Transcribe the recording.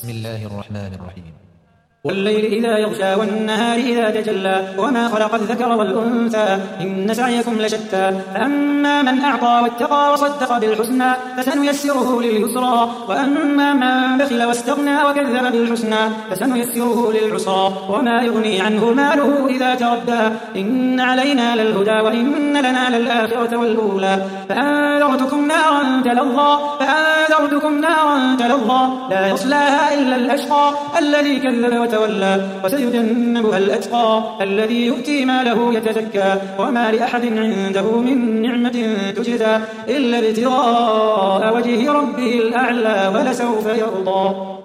بسم الله الرحمن الرحيم. والليل إذا يغشى والنهار إذا تجلى وما خلق الذكر والأنثى إن سعيكم لشتى فأما من أعطى واتقى وصدق بالحسنى فسنيسره لليسرى وأما من بخل واستغنى وكذب بالحسنى فسنيسره للعسرى وما يغني عنه ماله إذا تردى إن علينا للهدى وإن لنا للآخرة والأولى فأنذرتكم نارا تلظى لا يصلاها إلا الأشقى الذي كذب وتولى وسيجنبها الأتقى الذي يؤتي ماله يتزكى وما لأحد عنده من نعمة تجزى إلا ابتغاء وجه ربه الأعلى ولسوف يرضى.